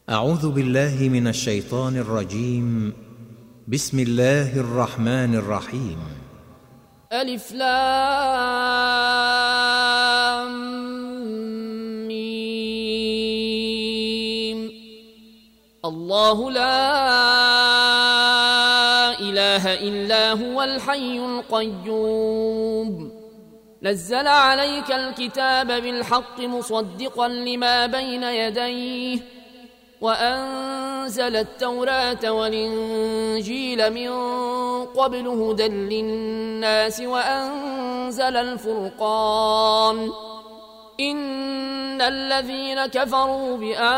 أعوذ بالله من الشيطان الرجيم. بسم الله الرحمن الرحيم. ألف لام ميم. الله لا إله إلا هو الحي القيوم نزل عليك الكتاب بالحق مصدقا لما بين يديه وأنزل التوراة والإنجيل من قبل هدى للناس وأنزل الفرقان إن الذين كفروا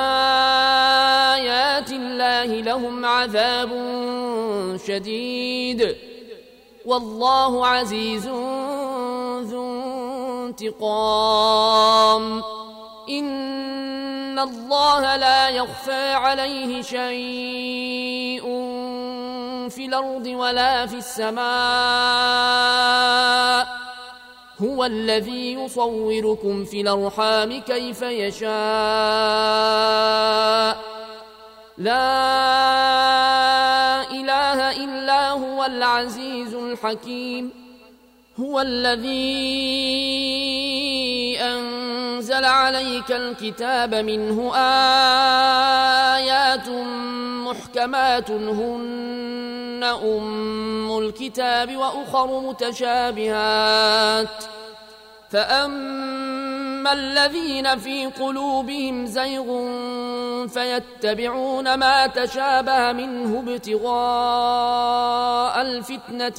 بآيات الله لهم عذاب شديد والله عزيز ذو انتقام. إن الله لا يخفى عليه شيء في الأرض ولا في السماء هو الذي يصوركم في الأرحام كيف يشاء لا إله إلا هو العزيز الحكيم. هو الذي أنزل عليك الكتاب منه آيات محكمات هن أم الكتاب وأخر متشابهات فأما الذين في قلوبهم زيغ فيتبعون ما تشابه منه ابتغاء الفتنة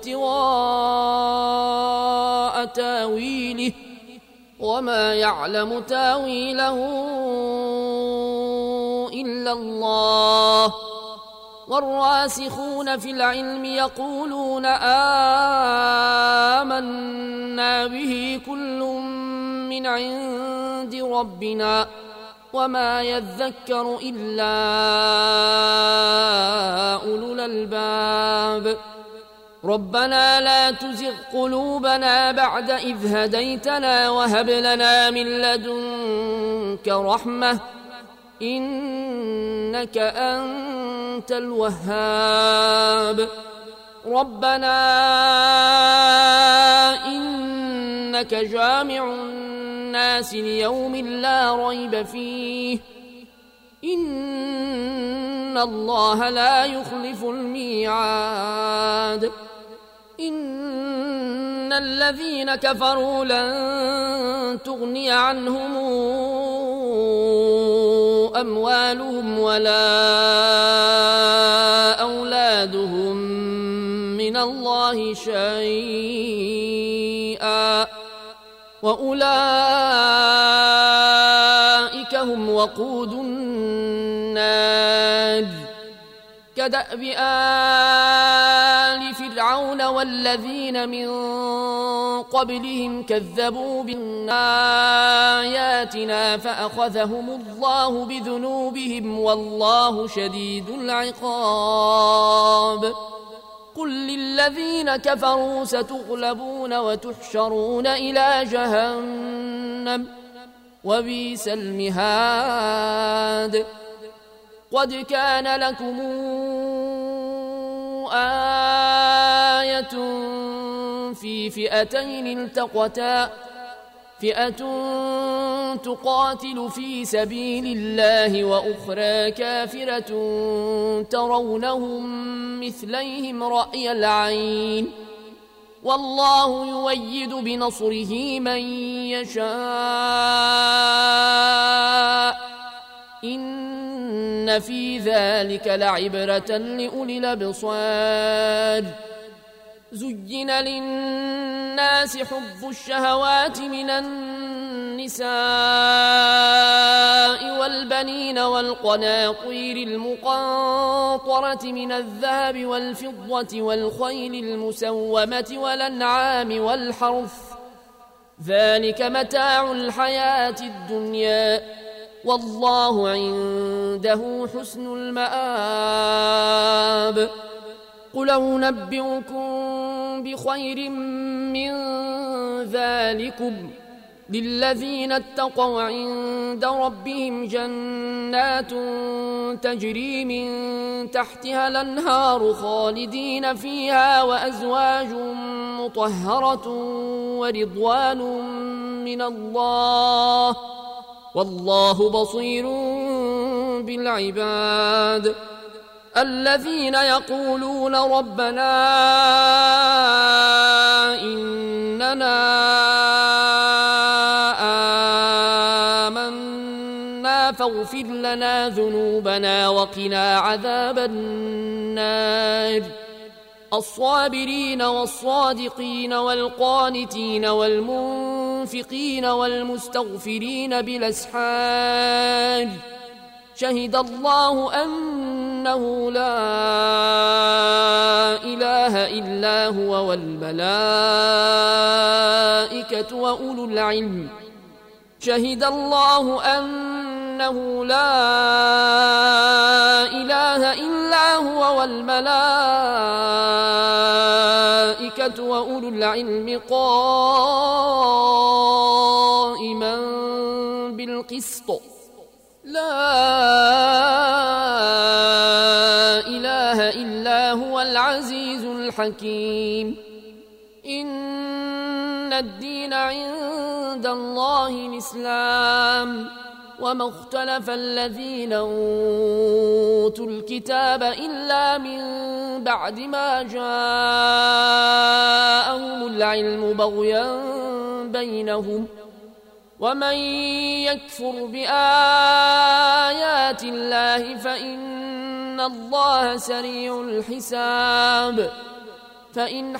وابتغاء تاويله وما يعلم تاويله إلا الله والراسخون في العلم يقولون آمنا به كل من عند ربنا وما يذكر إلا أولو الألباب. ربنا لا تزغ قلوبنا بعد إذ هديتنا وهب لنا من لدنك رحمة إنك أنت الوهاب. ربنا إنك جامع الناس ليوم لا ريب فيه إن الله لا يخلف الميعاد. إن الذين كفروا لن تغني عنهم أموالهم ولا أولادهم من الله شيئا وأولئك هم وقود النار. كدأب آل فرعون والذين من قبلهم كذبوا بآياتنا فأخذهم الله بذنوبهم والله شديد العقاب. قل للذين كفروا ستغلبون وتحشرون إلى جهنم وبئس المهاد. قد كان لكم آية في فئتين التقتا فئة تقاتل في سبيل الله وأخرى كافرة ترونهم مثليهم رأي العين والله يؤيد بنصره من يشاء إن في ذلك لعبرة لأولي الأبصار. زين للناس حب الشهوات من النساء والبنين والقناطير المقنطرة من الذهب والفضة والخيل المسومة والأنعام والحرث ذلك متاع الحياة الدنيا والله عنده حسن المآب. قل أنبئكم بخير من ذلكم للذين اتقوا عند ربهم جنات تجري من تحتها الأنهار خالدين فيها وأزواج مطهرة ورضوان من الله والله بصير بالعباد الذين يقولون ربنا إننا آمنا فاغفر لنا ذنوبنا وقنا عذاب النار الصابرين والصادقين والقانتين والمنفقين والمستغفرين بالأسحار شهد الله أنه لا إله إلا هو والملائكة وأولو العلم شهد الله أنه لا إله إلا هو والملائكة وأولو العلم قائما بالقسط لا إله إلا هو العزيز الحكيم إن الدين عند الله الإسلام وما اختلف الذين أوتوا الكتاب إلا من بعد ما جاءهم العلم بغيا بينهم ومن يكفر بآيات الله فإن الله سريع الحساب فإن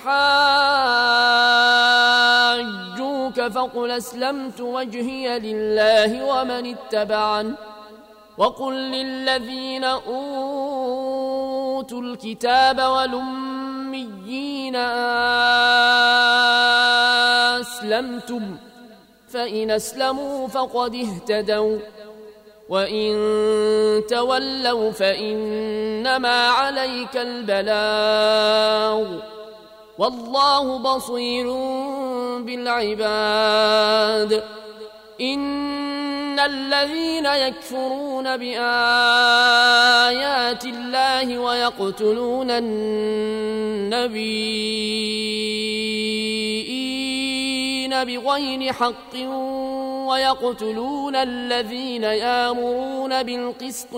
حاجوك فقل أسلمت وجهي لله ومن اتبعن وقل للذين أوتوا الكتاب والأميين أسلمتم فإن أسلموا فقد اهتدوا وإن تولوا فإنما عليك البلاغ والله بصير بالعباد إن الذين يكفرون بآيات الله ويقتلون النبيين بغير حق ويقتلون الذين يأمرون بالقسط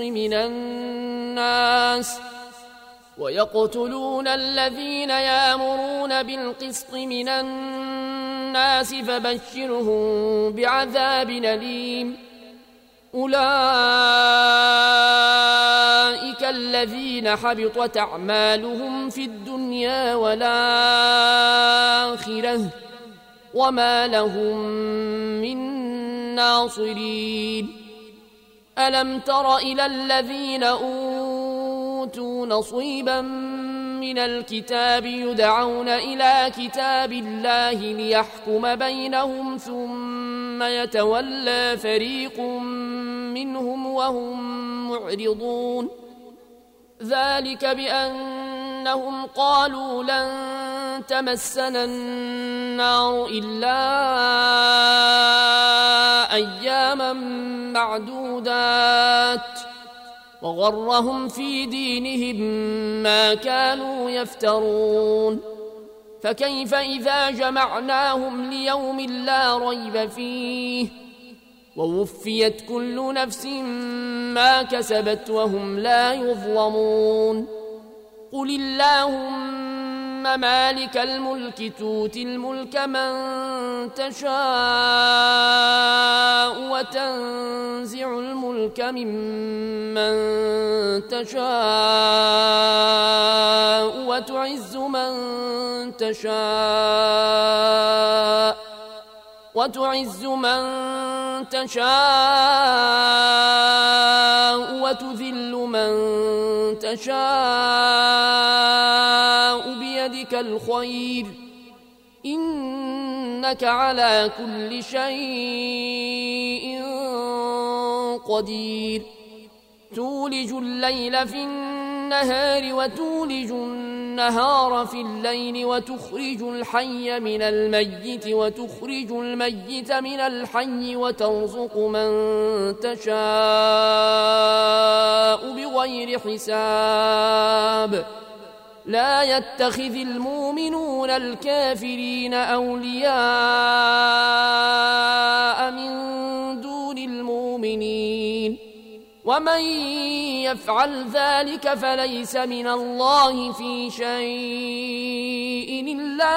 من الناس فبشرهم بعذاب أليم أولئك الذين حبطت أعمالهم في الدنيا والآخرة وما لهم من ناصرين ألم تر إلى الذين أوتوا نصيبا من الكتاب يدعون إلى كتاب الله ليحكم بينهم ثم يتولى فريق منهم وهم معرضون ذلك بأنهم قالوا لن تمسنا النار إلا أياما معدودات وغرهم في دينهم ما كانوا يفترون فكيف إذا جمعناهم ليوم لا ريب فيه ووفيت كل نفس ما كسبت وهم لا يظلمون قل اللهم مالك الملك تؤتي الملك من تشاء وتنزع الملك ممن تشاء وتعز من تشاء وتذل من تشاء بيدك الخير إنك على كل شيء قدير تولج الليل في النهار وتولج النهار في الليل وتخرج الحي من الميت وتخرج الميت من الحي وترزق من تشاء بغير حساب لا يتخذ المؤمنون الكافرين أولياء من دون المؤمنين ومن يفعل ذلك فليس من الله في شيء إلا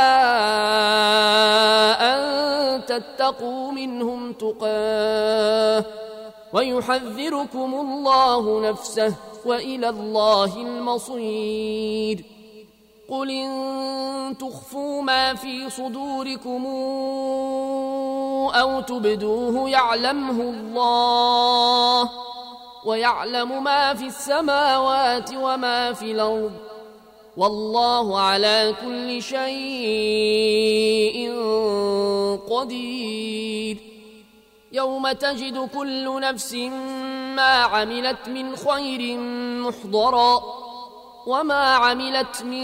أن تتقوا منهم تقاه ويحذركم الله نفسه وإلى الله المصير قل إن تخفوا ما في صدوركم أو تبدوه يعلمه الله ويعلم ما في السماوات وما في الأرض والله على كل شيء قدير يوم تجد كل نفس ما عملت من خير محضرا وما عملت من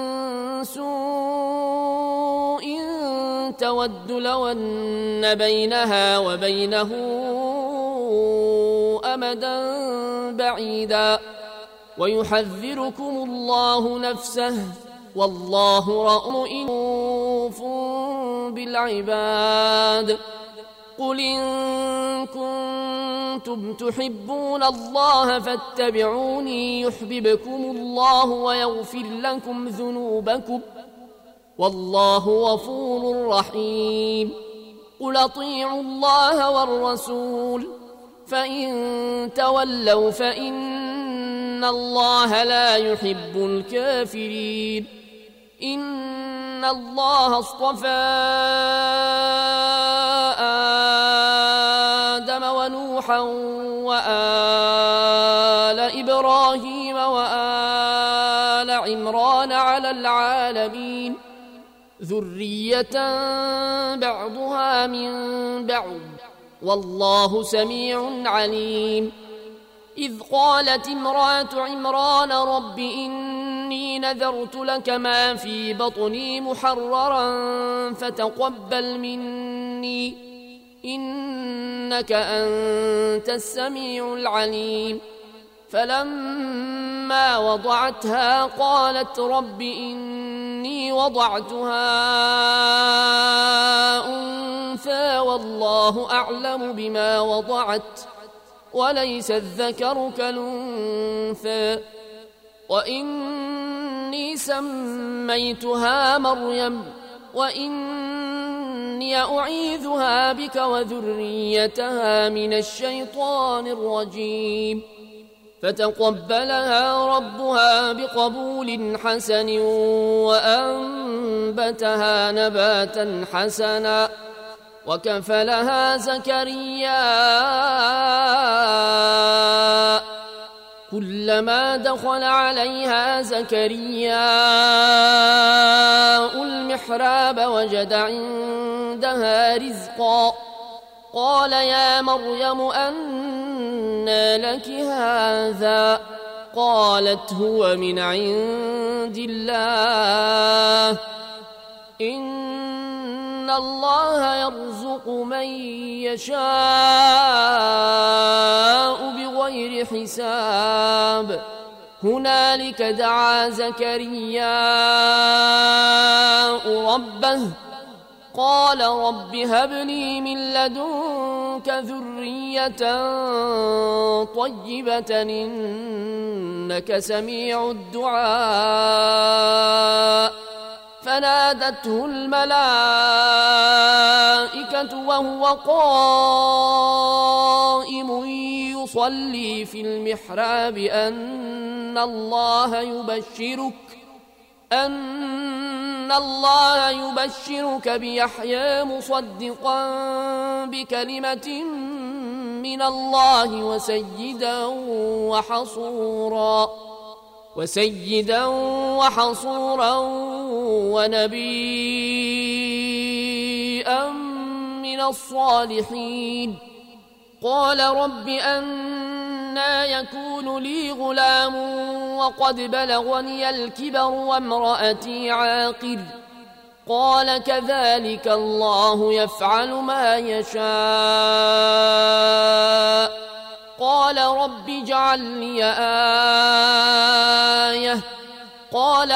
سوء تود لو أن بينها وبينه أمدا بعيدا ويحذركم الله نفسه والله رؤوف بالعباد قل إن كنتم تحبون الله فاتبعوني يحببكم الله ويغفر لكم ذنوبكم والله غفور رحيم قل أطيعوا الله والرسول فإن تولوا فإن الله لا يحب الكافرين إن الله اصطفى آدم ونوحا وآل إبراهيم وآل عمران على العالمين ذرية بعضها من بعض والله سميع عليم إذ قالت امرأة عمران رب إني نذرت لك ما في بطني محررا فتقبل مني إنك أنت السميع العليم فلما وضعتها قالت رب إني وضعتها أنثى والله أعلم بما وضعت وليس الذكر كالأنثى وإني سميتها مريم وإني أعيذها بك وذريتها من الشيطان الرجيم فتقبلها ربها بقبول حسن وأنبتها نباتا حسنا وكفلها زكريا كلما دخل عليها زكريا المحراب وجد عندها رزقا قال يا مريم أنى لك هذا قالت هو من عند الله إن الله يرزق من يشاء بغير حساب هنالك دعا زكريا ربه قال رب هب لي من لدنك ذرية طيبة إنك سميع الدعاء فنادته الملائكة وهو قائم يصلي في المحراب أن الله يبشرك بيحيى مصدقا بكلمة من الله وسيدا وحصورا ونبيا من الصالحين قال رب أنى أنى يكون لي غلام وقد بلغني الكبر وامرأتي عاقر قال كذلك الله يفعل ما يشاء قال رب اجعل لي آية قال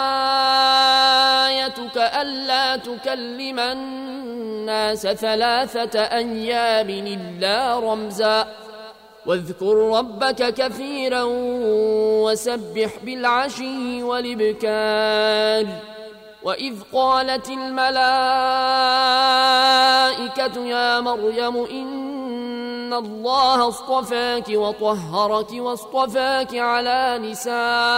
آيتك ألا تكلم الناس 3 أيام إلا رمزا واذكر ربك كثيرا وسبح بالعشي والإبكار وإذ قالت الملائكة يا مريم إن الله اصطفاك وطهرك واصطفاك على نساء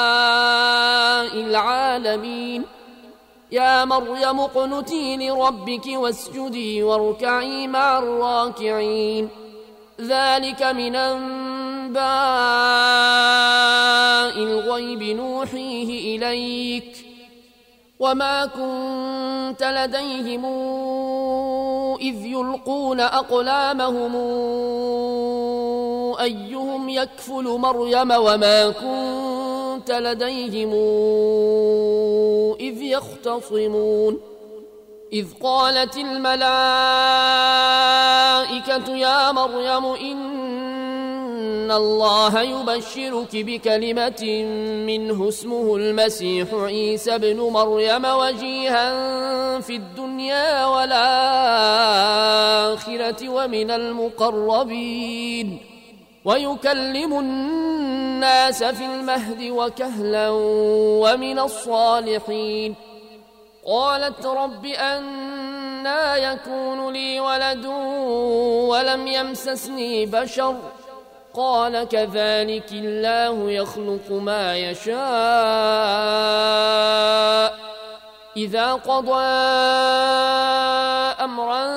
العالمين يا مريم اقنتي لربك واسجدي واركعي مع الراكعين ذلك من أنباء الغيب نوحيه إليك وما كنت لديهم إذ يلقون أقلامهم أيهم يكفل مريم وما كنت لديهم إذ يختصمون إذ قالت الملائكة يا مريم إن الله يبشرك بكلمة منه اسمه المسيح عيسى ابن مريم وجيها في الدنيا والآخرة ومن المقربين ويكلم الناس في المهد وكهلا ومن الصالحين قالت رب أنى يكون لي ولد ولم يمسسني بشر قال كذلك الله يخلق ما يشاء إذا قضى أمرا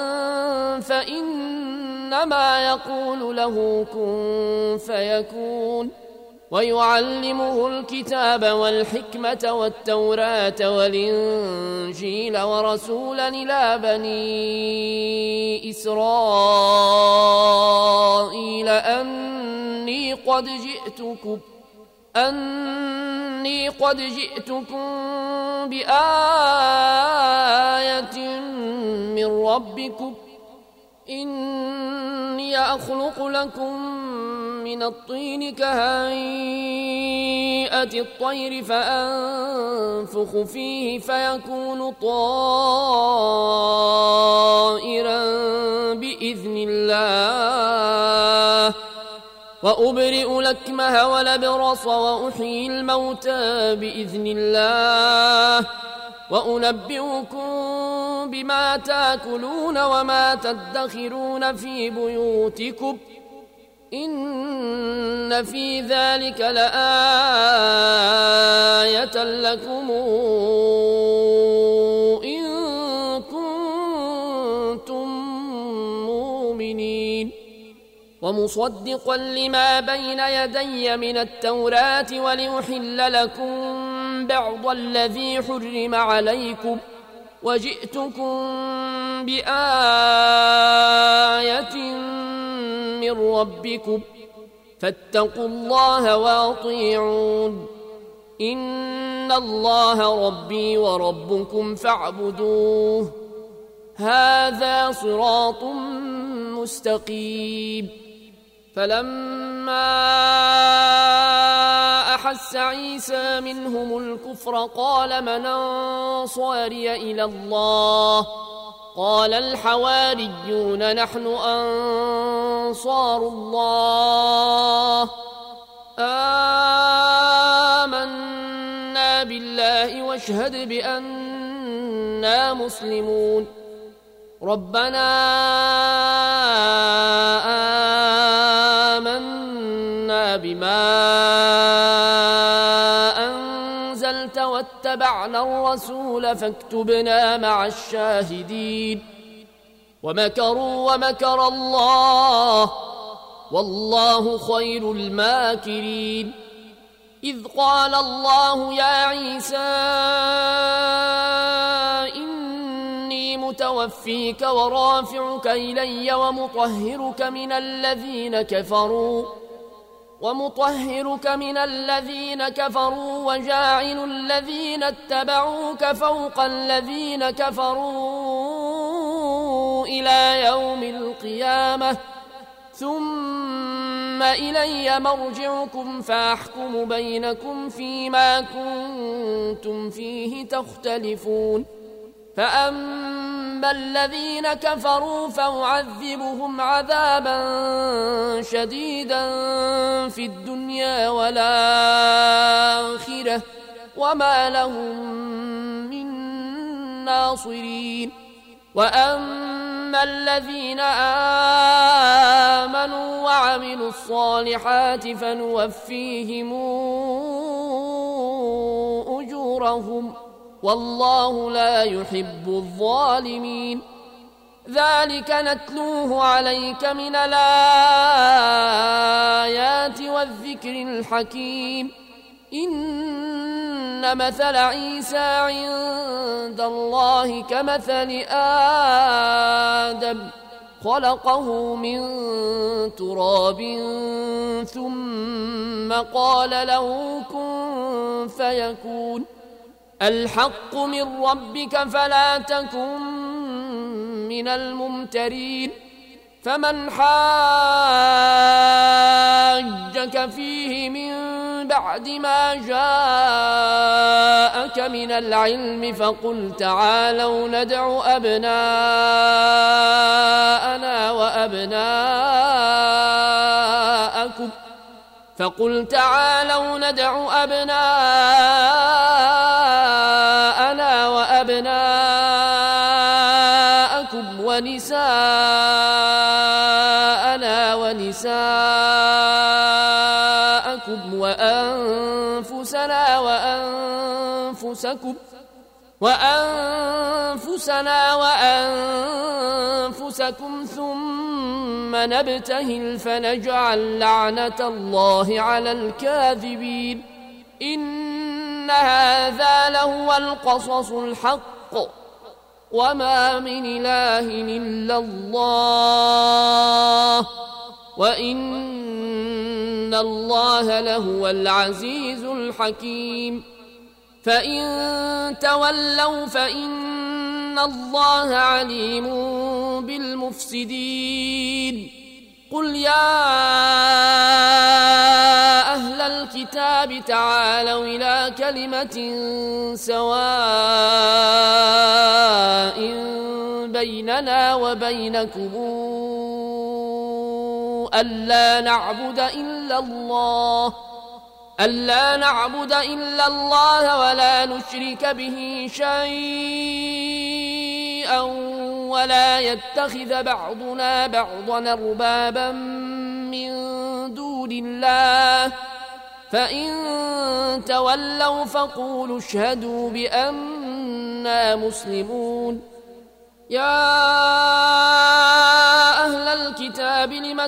فإنما يقول له كن فيكون ويعلمه الكتاب والحكمة والتوراة والإنجيل ورسولا إلى بني إسرائيل أني قد جئتكم بآية من ربكم إني أخلق لكم من الطين كهيئة الطير فأنفخ فيه فيكون طائرا بإذن الله وأبرئ الأكمه والأبرص وأحيي الموتى بإذن الله وأنبئكم بما تأكلون وما تدخرون في بيوتكم إن في ذلك لآية لكم إن كنتم مؤمنين ومصدقا لما بين يدي من التوراة ولأحل لكم بعض الذي حرم عليكم وجئتكم بآية من ربكم فاتقوا الله وأطيعون إن الله ربي وربكم فاعبدوه هذا صراط مستقيم فلما أحس عيسى منهم الكفر قال من أنصاري إلى الله قال الحواريون نحن أنصار الله آمنا بالله واشهد بأننا مسلمون ربنا آمنا بما أنزلت واتبعنا الرسول فاكتبنا مع الشاهدين ومكروا ومكر الله والله خير الماكرين إذ قال الله يا عيسى إني متوفيك ورافعك إلي ومطهرك من الذين كفروا ومطهرك من الذين كفروا وجاعل الذين اتبعوك فوق الذين كفروا إلى يوم القيامة ثم إلي مرجعكم فأحكم بينكم فيما كنتم فيه تختلفون فأما الذين كفروا فأعذبهم عذابا شديدا في الدنيا والآخرة وما لهم من ناصرين وأما الذين آمنوا وعملوا الصالحات فنوفيهم أجورهم والله لا يحب الظالمين ذلك نتلوه عليك من الآيات والذكر الحكيم إن مثل عيسى عند الله كمثل آدم خلقه من تراب ثم قال له كن فيكون الحق من ربك فلا تكن من الممترين فمن حاجك فيه من بعد ما جاءك من العلم فقل تعالوا ندع أبناءنا وأبناءكم ونساءنا ونساءكم وأنفسنا وأنفسكم ثم نبتهل فنجعل لعنة الله على الكاذبين إن هذا لهو القصص الحق وما من إله إلا الله وإن الله لهو العزيز الحكيم فإن تولوا فإن الله عليم بالمفسدين قل يا أهل الكتاب تعالوا إلى كلمة سواء بيننا وبينكم ألا نعبد إلا الله ولا نشرك به شيئا ولا يتخذ بعضنا بعضا أربابا من دون الله فإن تولوا فقولوا اشهدوا بأننا مسلمون يا أهل الكتاب لم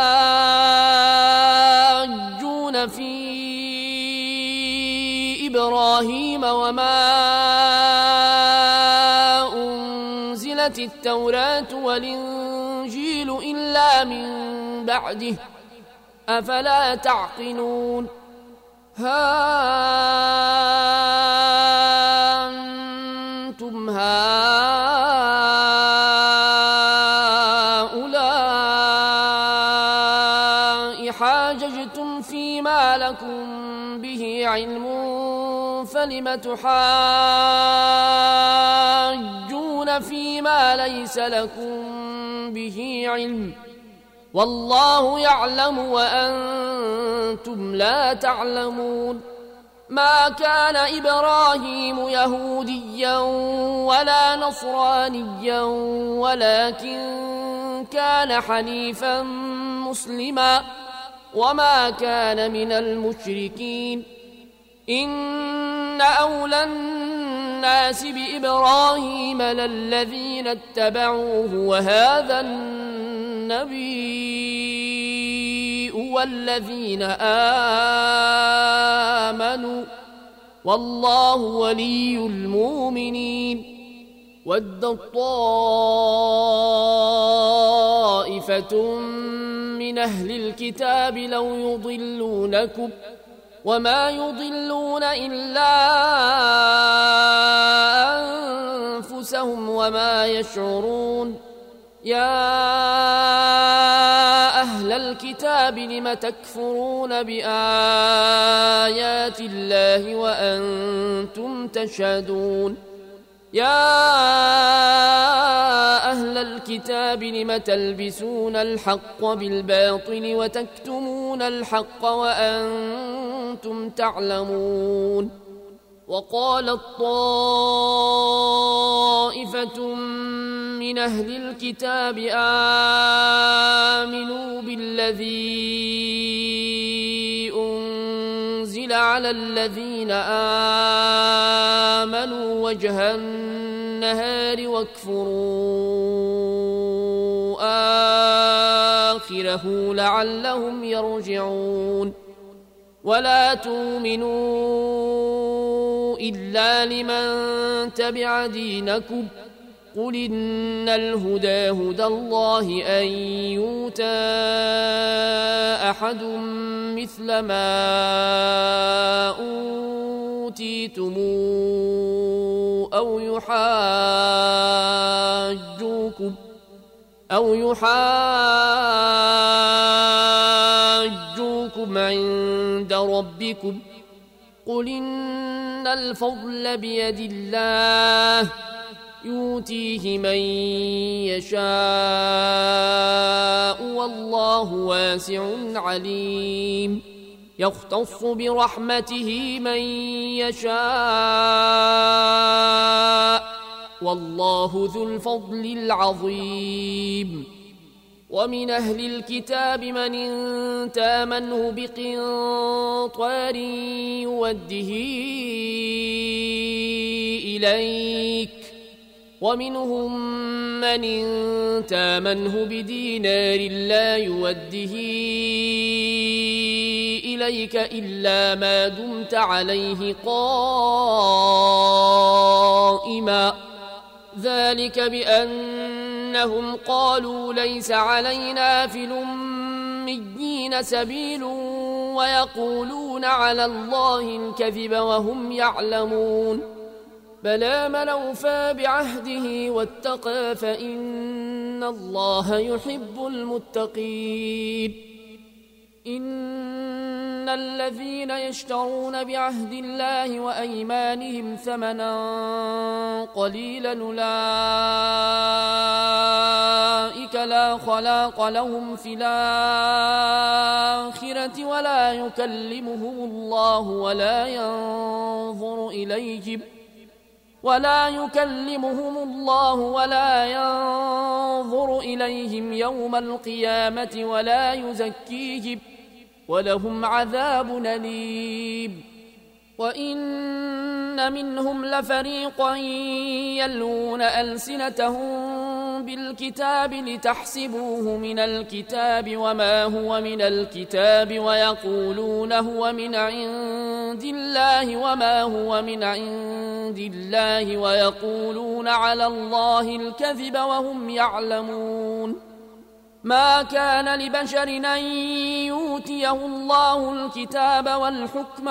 تحاجون في إبراهيم وما أنزلت التوراة والإنجيل إلا من بعده أفلا تعقلون ها أنتم هؤلاء حاججتم فيما لكم به علم فلم تحاجون فيما ليس لكم به علم والله يعلم وأنتم لا تعلمون ما كان إبراهيم يهوديا ولا نصرانيا ولكن كان حنيفا مسلما وما كان من المشركين إن أولى الناس بإبراهيم للذين اتبعوه وهذا النبي والذين آمنوا والله ولي المؤمنين ودت طائفة من أهل الكتاب لو يضلونكم وما يضلون إلا أنفسهم وما يشعرون يا أهل الكتاب لم تكفرون بآيات الله وأنتم تشهدون يا أهل الكتاب لم تلبسون الحق بالباطل وتكتمون الحق وأنتم تعلمون وقالت طائفة من أهل الكتاب آمنوا بالذي أنزل على الذين آمنوا وجه النهار واكفروا آخره لعلهم يرجعون ولا تؤمنوا إلا لمن تبع دينكم قل إن الهدى هدى الله أن يؤتى أحد مثل ما أوتيتم أو يحاجوكم عند ربكم قل إن الفضل بيد الله يؤتيه من يشاء والله واسع عليم يختص برحمته من يشاء والله ذو الفضل العظيم ومن أهل الكتاب من إن تامنه بقنطار يوده إليك ومنهم من إن تامنه بدينار لا يوده إليك إلا ما دمت عليه قائما ذلك بأنهم قالوا ليس علينا في الأميين سبيل ويقولون على الله الكذب وهم يعلمون بلى من أوفى بعهده واتقى فإن الله يحب المتقين إن الذين يشترون بعهد الله وأيمانهم ثمنا قليلا أولئك لا خلاق لهم في الآخرة ولا يكلمهم الله ولا ينظر إليهم يوم القيامة ولا يزكيهم ولهم عذاب أليم وإن منهم لفريقا يلوون ألسنتهم بالكتاب لتحسبوه من الكتاب وما هو من الكتاب ويقولون هو من عند الله وما هو من عند الله ويقولون على الله الكذب وهم يعلمون ما كان لبشر أن يؤتيه الله الكتاب والحكم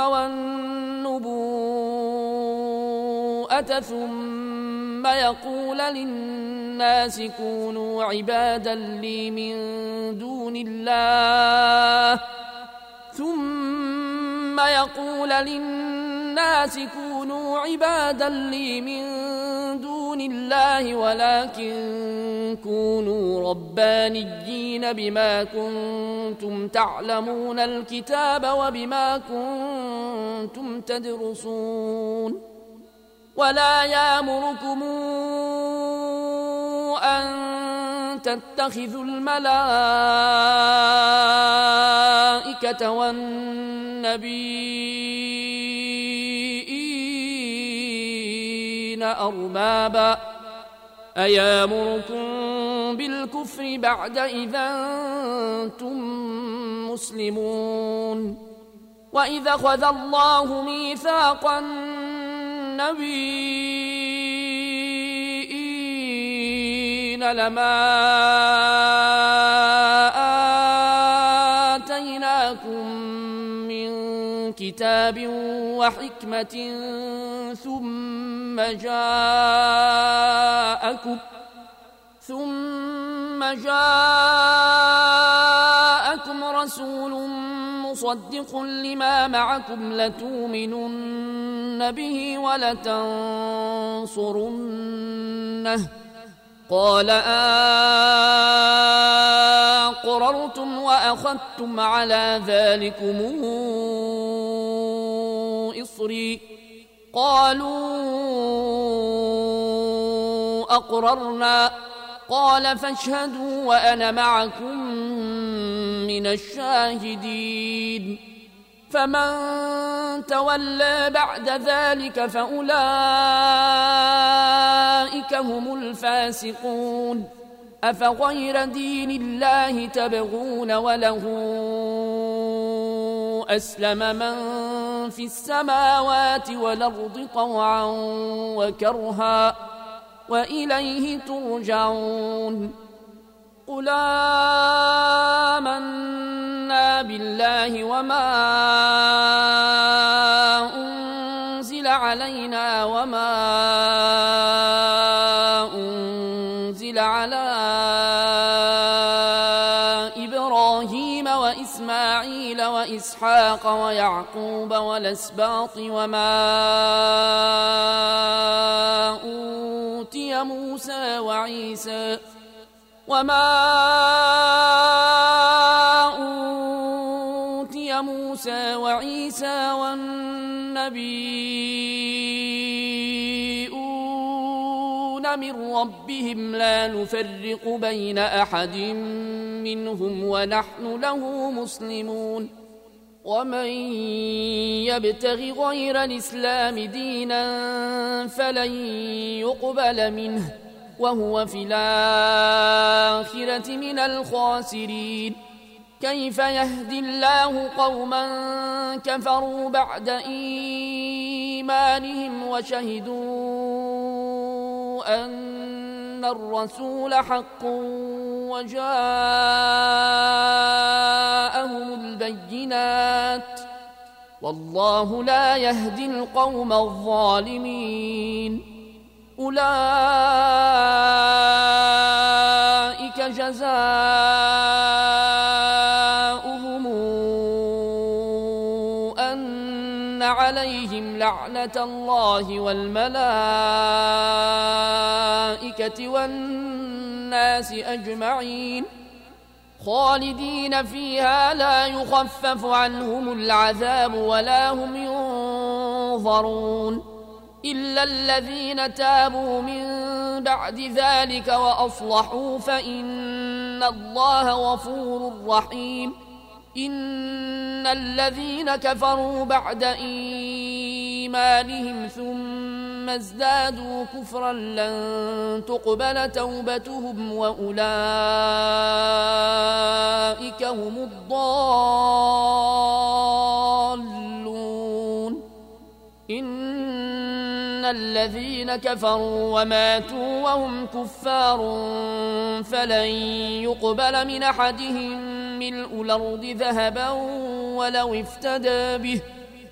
والنبوءة ثم يقول للناس كونوا عبادا لي من دون الله ولكن كونوا ربانيين بما كنتم تعلمون الكتاب وبما كنتم تدرسون ولا يأمركم أن تتخذوا الملائكة والنبيين أربابا أيامركم بالكفر بعد إذا أنتم مسلمون وإذا أخذ الله ميثاق النبيين 「 لما آتيتكم من كتاب وحكمة ثم جاءكم رسول مصدق لما معكم لتؤمنن به ولتنصروه فإن تولوا فاعلموا أنما على رسولنا البلاغ المبين كتاب وحكمة ثم جاءكم رسول مصدق لما معكم لتؤمنن به ولتنصرنه قال أقررتم وأخذتم على ذلكم إصري قالوا أقررنا قال فاشهدوا وأنا معكم من الشاهدين فمن تولى بعد ذلك فأولئك هم الفاسقون أفغير دين الله تبغون وله أسلم من في السماوات والأرض طوعا وكرها وإليه ترجعون قل آمنا بالله وما أنزل علينا وما أنزل على إبراهيم وإسماعيل وإسحاق ويعقوب والأسباط وما أوتي موسى وعيسى والنبيون من ربهم لا نفرق بين أحد منهم ونحن له مسلمون ومن يبتغ غير الإسلام دينا فلن يقبل منه وهو في الآخرة من الخاسرين كيف يهدي الله قوما كفروا بعد إيمانهم وشهدوا أن الرسول حق وجاءهم البينات والله لا يهدي القوم الظالمين أولئك جزاؤهم أن عليهم لعنة الله والملائكة والناس أجمعين خالدين فيها لا يخفف عنهم العذاب ولا هم ينظرون إلا الذين تابوا من بعد ذلك وأصلحوا فإن الله غفور رحيم إن الذين كفروا بعد إيمانهم ثم ازدادوا كفرا لن تقبل توبتهم وأولئك هم الضالون إن الذين كفروا وماتوا وهم كفار فلن يقبل من أحدهم ملء الأرض ذهبا ولو افتدى به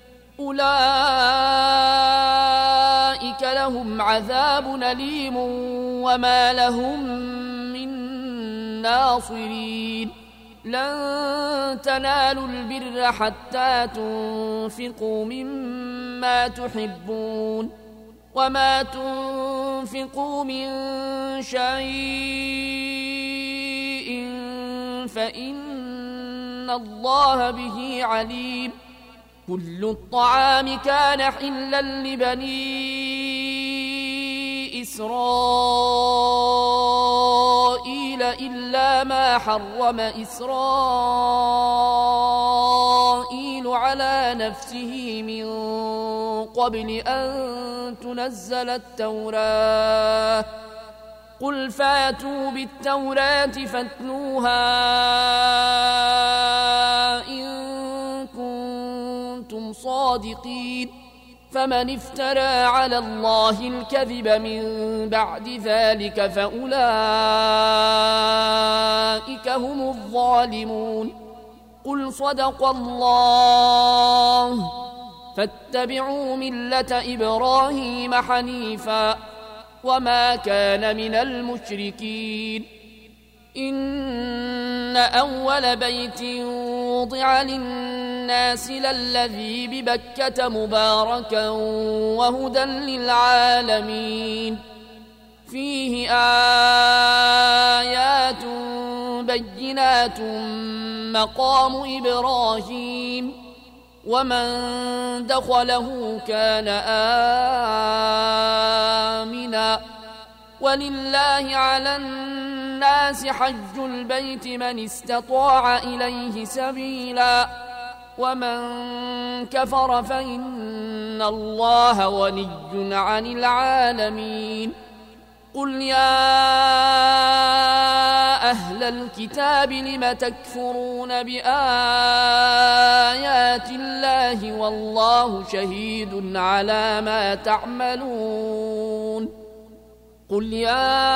أولئك لهم عذاب أليم وما لهم من ناصرين لن تنالوا البر حتى تنفقوا مما تحبون وما تنفقوا من شيء فإن الله به عليم كل الطعام كان حلا لبني إسرائيل إلا ما حرم إسرائيل على نفسه من قبل أن تنزل التوراة قل فاتوا بالتوراة فاتلوها إن كنتم صادقين فمن افترى على الله الكذب من بعد ذلك فأولئك هم الظالمون قل صدق الله فاتبعوا ملة إبراهيم حنيفا وما كان من المشركين إن أول بيت وضع للناس للذي ببكة مباركا وهدى للعالمين فيه آيات بينات مقام إبراهيم ومن دخله كان آمنا ولله على الناس حج البيت من استطاع إليه سبيلا ومن كفر فإن الله غني عن العالمين قل يا أهل الكتاب لم تكفرون بآيات الله والله شهيد على ما تعملون قل يا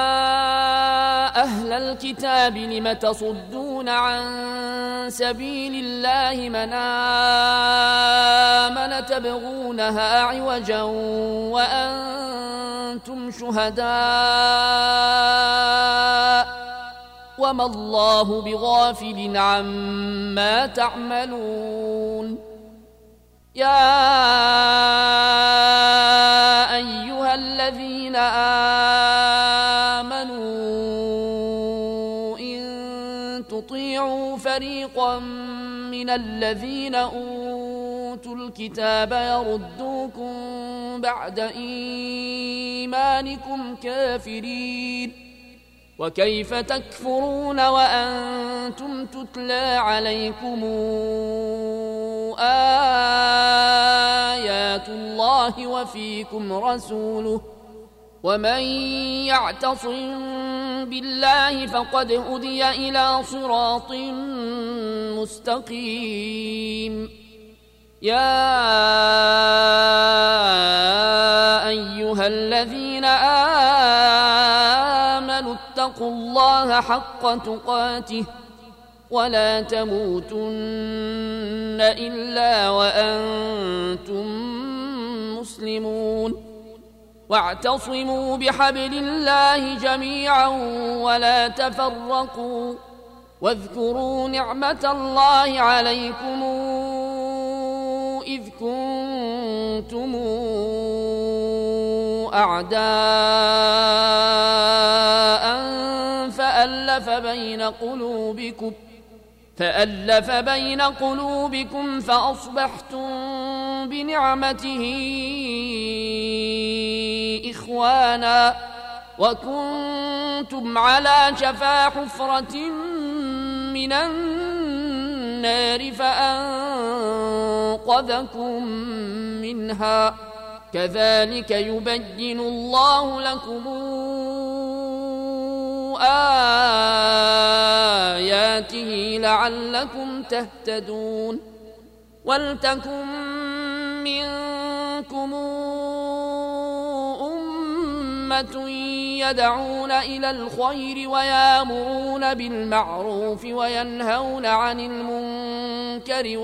أهل الكتاب لم تصدون عن سبيل الله من آمن تبغونها عوجا وأنتم شهداء وما الله بغافل عما تعملون يا أيها الذين آمنوا إن تطيعوا فريقا من الذين أوتوا الكتاب يردوكم بعد إيمانكم كافرين وكيف تكفرون وأنتم تتلى عليكم آيات الله وفيكم رسوله ومن يعتصم بالله فقد هدي إلى صراط مستقيم يا أيها الذين آمنوا اتقوا الله حق تقاته ولا تموتن إلا وأنتم مسلمون واعتصموا بحبل الله جميعا ولا تفرقوا واذكروا نعمة الله عليكم إذ كنتم أعداء فألف بين قلوبكم فأصبحتم بنعمته إخوانا وكنتم على شفا حفرة من النار فأنقذكم منها كذلك يبين الله لكم آياته لعلكم تهتدون ولتكن منكم أمة يدعون إلى الخير ويامرون بالمعروف وينهون عن المنكر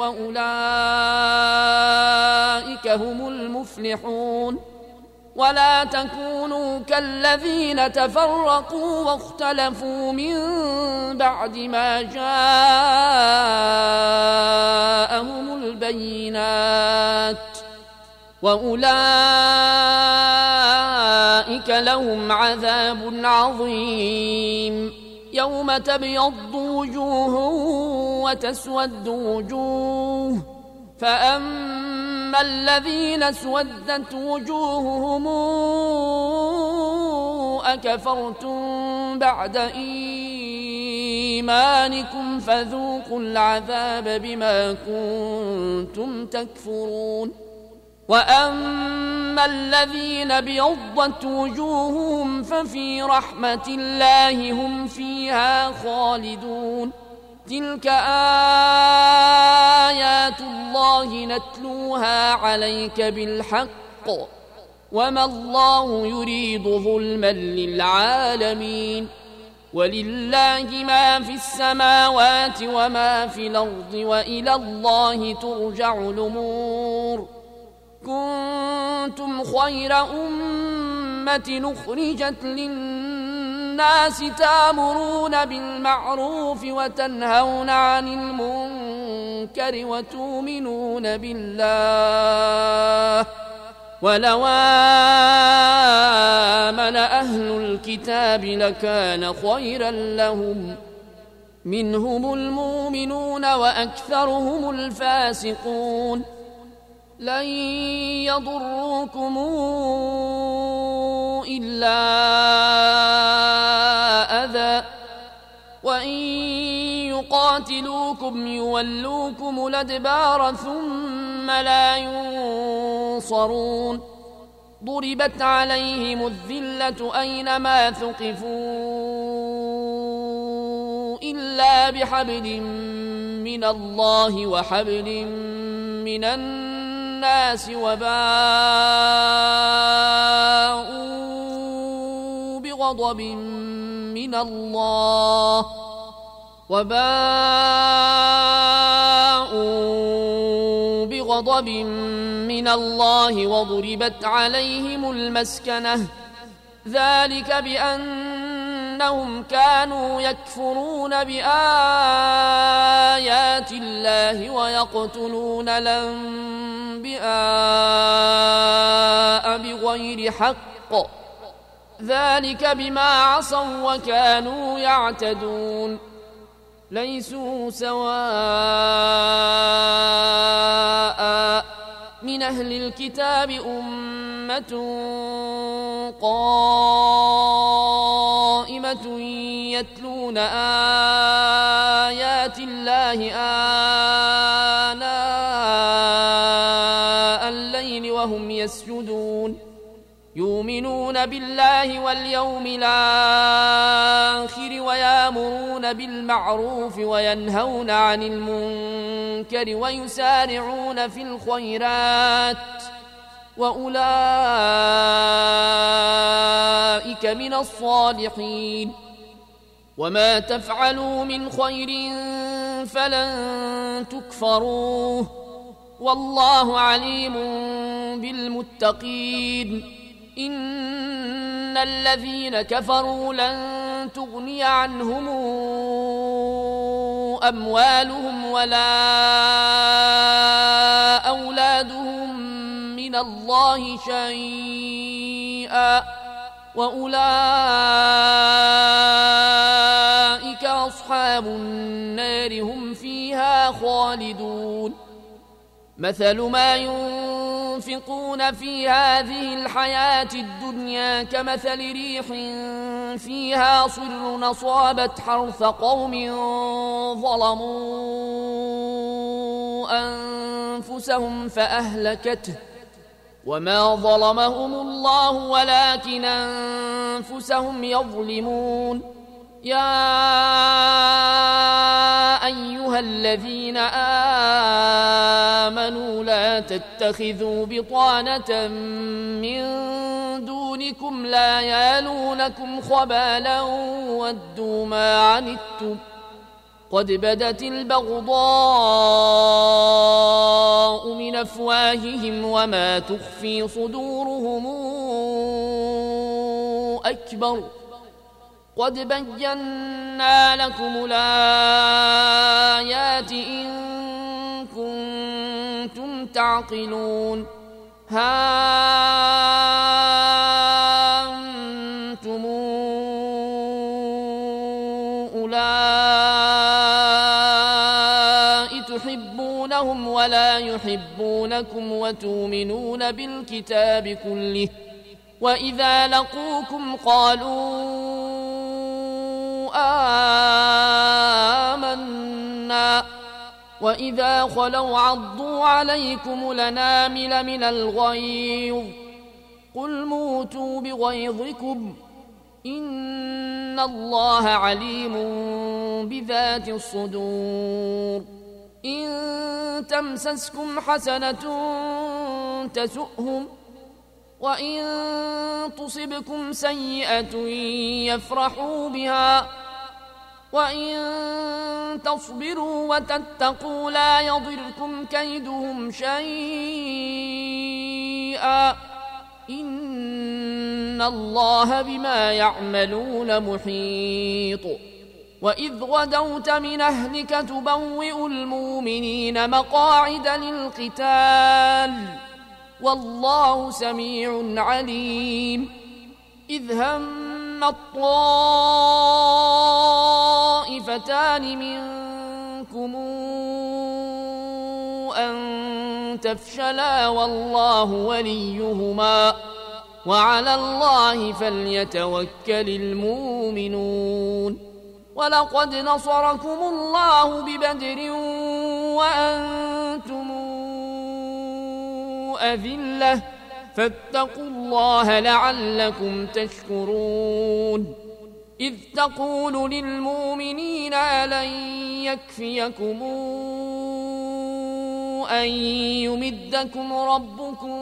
وأولئك هم المفلحون ولا تكونوا كالذين تفرقوا واختلفوا من بعد ما جاءهم البينات وأولئك لهم عذاب عظيم يوم تبيض وجوه وتسود وجوه فأما الذين اسودت وجوههم أكفرتم بعد إيمانكم فذوقوا العذاب بما كنتم تكفرون وأما الذين ابيضت وجوههم ففي رحمة الله هم فيها خالدون تلك آيات الله نتلوها عليك بالحق وما الله يريد ظلما للعالمين ولله ما في السماوات وما في الأرض وإلى الله ترجع الأمور كنتم خير أمة أخرجت للناس تأمرون بالمعروف وتنهون عن المنكر وتؤمنون بالله ولو آمن أهل الكتاب لكان خيرا لهم منهم المؤمنون وأكثرهم الفاسقون لن يضروكم إلا أذى وإن يقاتلوكم يولوكم الأدبار ثم لا ينصرون ضربت عليهم الذلة أينما ثقفوا إلا بحبل من الله وحبل من الناس وباءوا بغضب من الله وضربت عليهم المسكنة ذلك بأنهم كانوا يكفرون بآيات الله ويقتلون الأنبياء بغير حق ذلك بما عصوا وكانوا يعتدون ليسوا سواء من أهل الكتاب أمة قائمة يتلون آيات الله آناء الليل وهم يسجدون يؤمنون بالله واليوم الآخر ويأمرون بالمعروف وينهون عن المنكر ويسارعون في الخيرات وأولئك من الصالحين وما تفعلوا من خير فلن تكفروه والله عليم بالمتقين إن الذين كفروا لن تغني عنهم أموالهم ولا أولادهم من الله شيئا وأولئك أصحاب النار هم فيها خالدون مثل ما ينفقون في هذه الحياة الدنيا كمثل ريح فيها صر أصابت حرث قوم ظلموا أنفسهم فأهلكته وما ظلمهم الله ولكن أنفسهم يظلمون يا أيها الذين آمنوا لا تتخذوا بطانة من دونكم لا يالونكم خبالا ودوا ما عنتم قد بدت البغضاء من أفواههم وما تخفي صدورهم أكبر قد بينا لكم الآيات إن كنتم تعقلون ها أنتم أولئك تحبونهم ولا يحبونكم وتؤمنون بالكتاب كله وإذا لقوكم قالوا آمنا وإذا خلوا عضوا عليكم الأنامل من الغيظ قل موتوا بغيظكم إن الله عليم بذات الصدور إن تمسسكم حسنة تسؤهم وإن تصبكم سيئة يفرحوا بها وإن تصبروا وتتقوا لا يضركم كيدهم شيئا إن الله بما يعملون محيط وإذ غدوت من أهلك تبوئ المؤمنين مقاعد للقتال والله سميع عليم إذ هم الطائفتان منكم أن تفشلا والله وليهما وعلى الله فليتوكل المؤمنون ولقد نصركم الله ببدر وأنتم أذلة فاتقوا الله لعلكم تشكرون إذ تقول للمؤمنين ألن يكفيكم أن يمدكم ربكم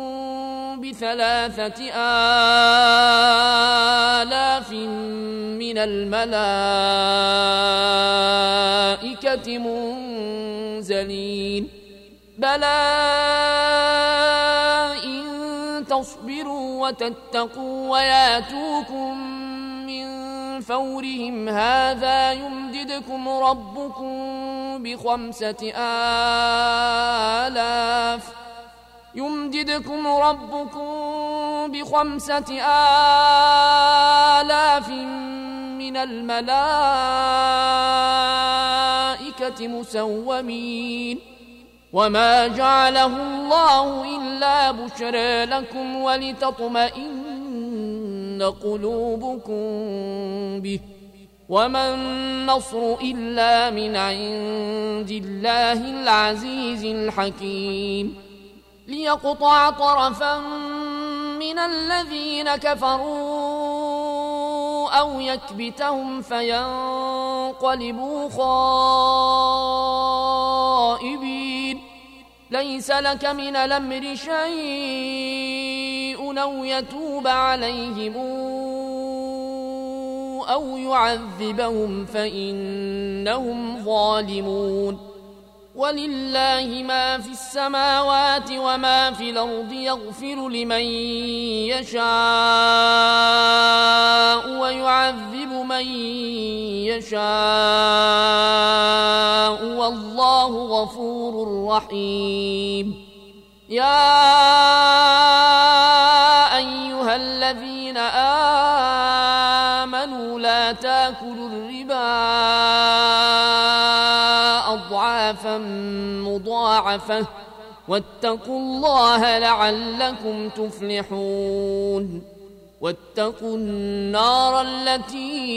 ب3,000 من الملائكة منزلين بلى إن تصبروا وتتقوا وياتوكم من فورهم هذا يمددكم ربكم ب5,000 من الملائكة مسومين وما جعله الله إلا بشرى لكم ولتطمئن قلوبكم به وما النصر إلا من عند الله العزيز الحكيم ليقطع طرفا من الذين كفروا أو يكبتهم فينقلبوا خائبين ليس لك من الأمر شيء أو يتوب عليهم أو يعذبهم فإنهم ظالمون ولله ما في السماوات وما في الأرض يغفر لمن يشاء ويعذب من يشاء والله غفور رحيم يا أيها الذين آمنوا لا تاكلوا الربا أضعافا مضاعفة واتقوا الله لعلكم تفلحون واتقوا النار التي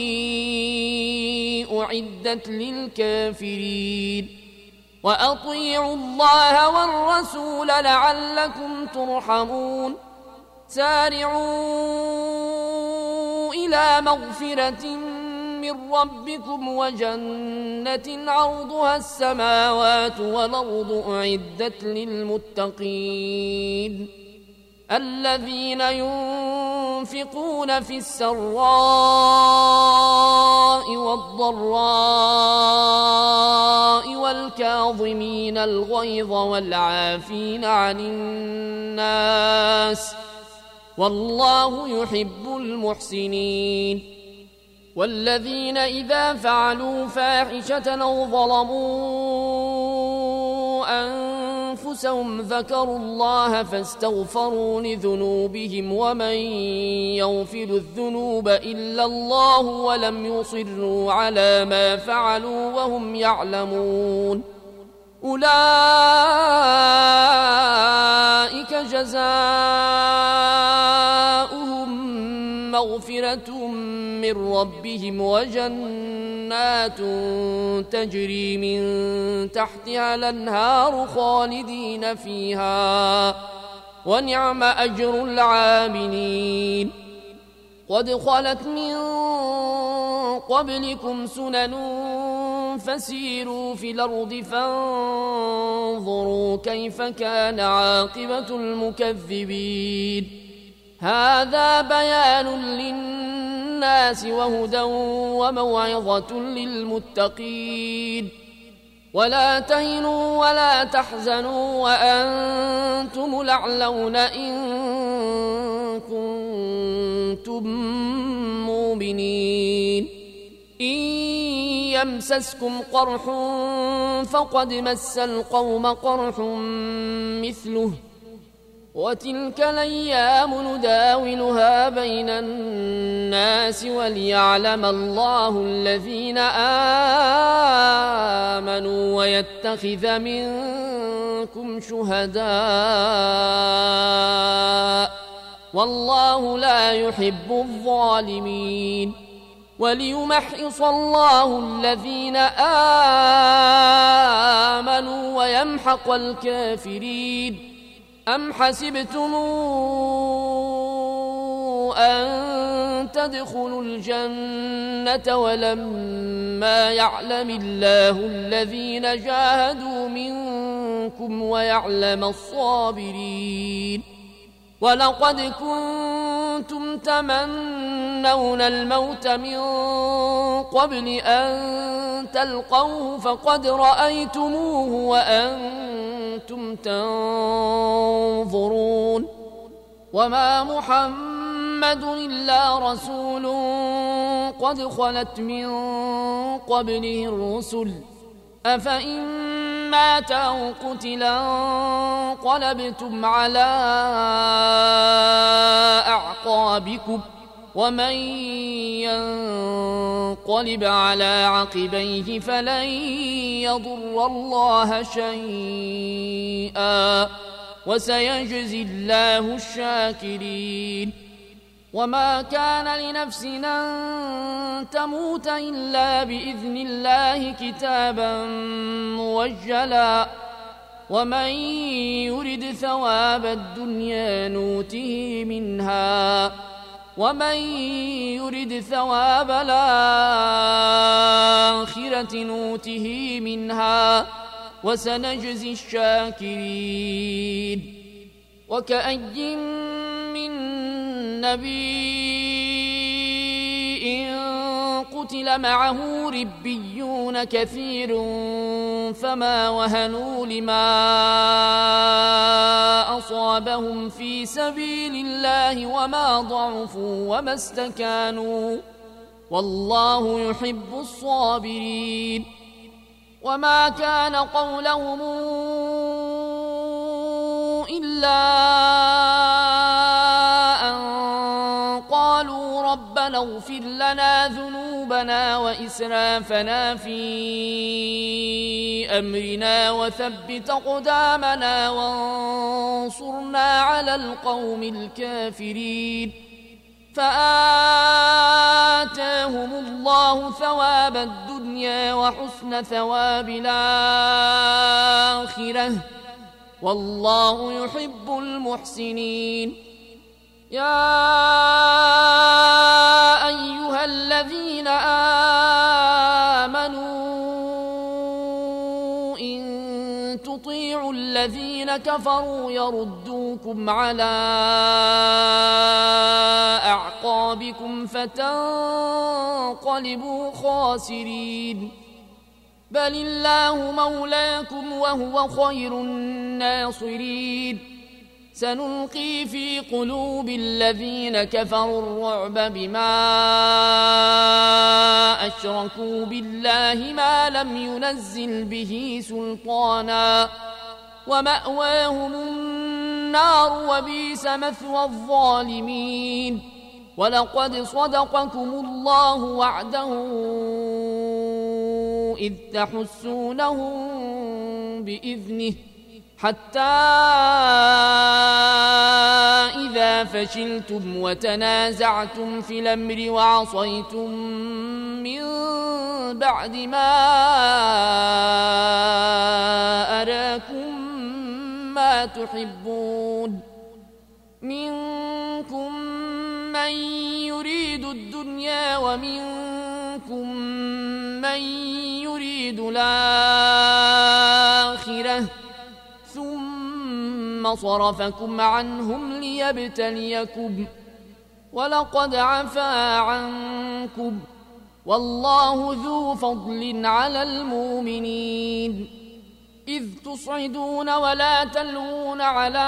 أعدت للكافرين وأطيعوا الله والرسول لعلكم ترحمون سارعوا إلى مغفرة من ربكم وجنة عرضها السماوات والأرض أعدت للمتقين الذين ينفقون في السراء والضراء والكاظمين الغيظ والعافين عن الناس والله يحب المحسنين والذين إذا فعلوا فاحشة أو ظلموا أنفسهم ذكروا الله فاستغفروا لذنوبهم ومن يغفر الذنوب إلا الله ولم يصروا على ما فعلوا وهم يعلمون أولئك جزاؤهم مغفرة من ربهم وجنات تجري من تحتها الأنهار خالدين فيها ونعم أجر العاملين قد خلت من قبلكم سنن فسيروا في الأرض فانظروا كيف كان عاقبة المكذبين هذا بيان للناس للناس وهدى وموعظة للمتقين ولا تهنوا ولا تحزنوا وأنتم الأعلون إن كنتم مؤمنين إن يمسسكم قرح فقد مس القوم قرح مثله وتلك الأيام نداولها بين الناس وليعلم الله الذين آمنوا ويتخذ منكم شهداء والله لا يحب الظالمين وليمحص الله الذين آمنوا ويمحق الكافرين أم حسبتم أن تدخلوا الجنة ولما يعلم الله الذين جاهدوا منكم ويعلم الصابرين ولقد كنتم تمنون الموت من قبل أن تلقوه فقد رأيتموه وأنتم تنظرون وما محمد إلا رسول قد خلت من قبله الرسل أفإن مات أو قتلا انقلبتم على أعقابكم ومن ينقلب على عقبيه فلن يضر الله شيئا وسيجزي الله الشاكرين وما كان لنفس أن تموت إلا بإذن الله كتابا موجلا ومن يرد ثواب الدنيا نوته منها ومن يرد ثواب الآخرة نوته منها وسنجزي الشاكرين وكأي من نبي قتل معه ربيون كثير فما وهنوا لما أصابهم في سبيل الله وما ضعفوا وما استكانوا والله يحب الصابرين وما كان قولهم إلا أن قالوا ربنا اغفر لنا ذنوبنا وإسرافنا في أمرنا وثبت أقدامنا وانصرنا على القوم الكافرين فآتاهم الله ثواب الدنيا وحسن ثواب الآخرة والله يحب المحسنين يا أيها الذين آمنوا إن تطيعوا الذين كفروا يردوكم على أعقابكم فتنقلبوا خاسرين بل الله مولاكم وهو خير الناصرين سنلقي في قلوب الذين كفروا الرعب بما أشركوا بالله ما لم ينزل به سلطانا ومأواهم النار وبئس مثوى الظالمين ولقد صدقكم الله وعده إذ تحسونهم بإذنه حتى إذا فشلتم وتنازعتم في الأمر وعصيتم من بعد ما أراكم ما تحبون منكم من يريد الدنيا ومنكم من يريد الآخرة ثم صرفكم عنهم ليبتليكم ولقد عفا عنكم والله ذو فضل على المؤمنين إذ تصعدون ولا تلوون على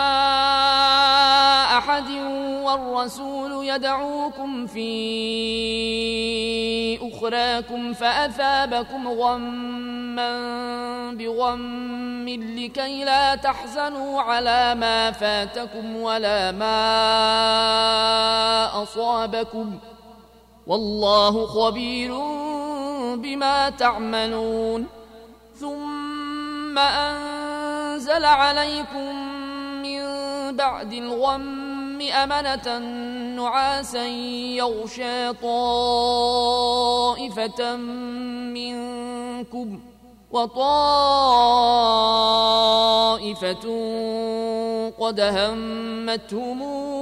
أحد والرسول يدعوكم في أخراكم فأثابكم غما بغم لكي لا تحزنوا على ما فاتكم ولا ما أصابكم والله خبير بما تعملون ثم أنزل عليكم من بعد الغم أمنة نعاسا يغشى طائفة منكم وطائفة قد همتهم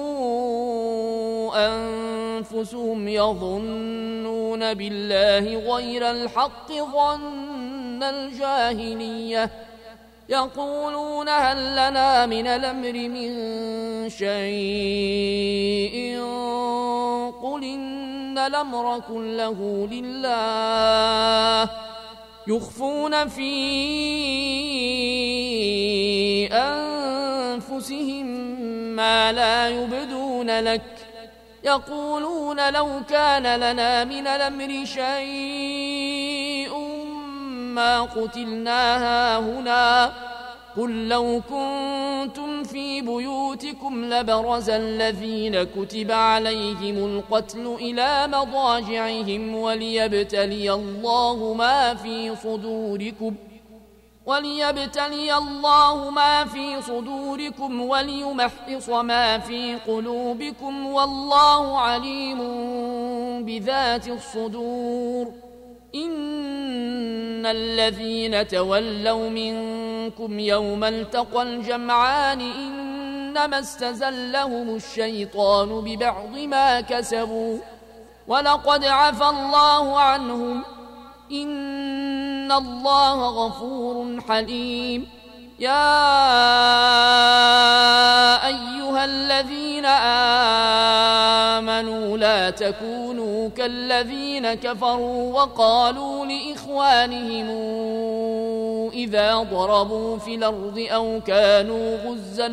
أنفسهم يظنون بالله غير الحق ظن الجاهلية يقولون هل لنا من الأمر من شيء قل إن الأمر كله لله يخفون في أنفسهم ما لا يبدون لك يقولون لو كان لنا من الأمر شيء ما قتلنا هاهنا قل لو كنتم في بيوتكم لبرز الذين كتب عليهم القتل إلى مضاجعهم وليبتلي الله ما في صدوركم وليمحص ما في قلوبكم والله عليم بذات الصدور إن الذين تولوا منكم يوم التقى الجمعان إنما استزلهم الشيطان ببعض ما كسبوا ولقد عفى الله عنهم إن الله غفور حليم يا أيها الذين آمنوا لا تكونوا كالذين كفروا وقالوا لإخوانهم إذا ضربوا في الأرض أو كانوا غزا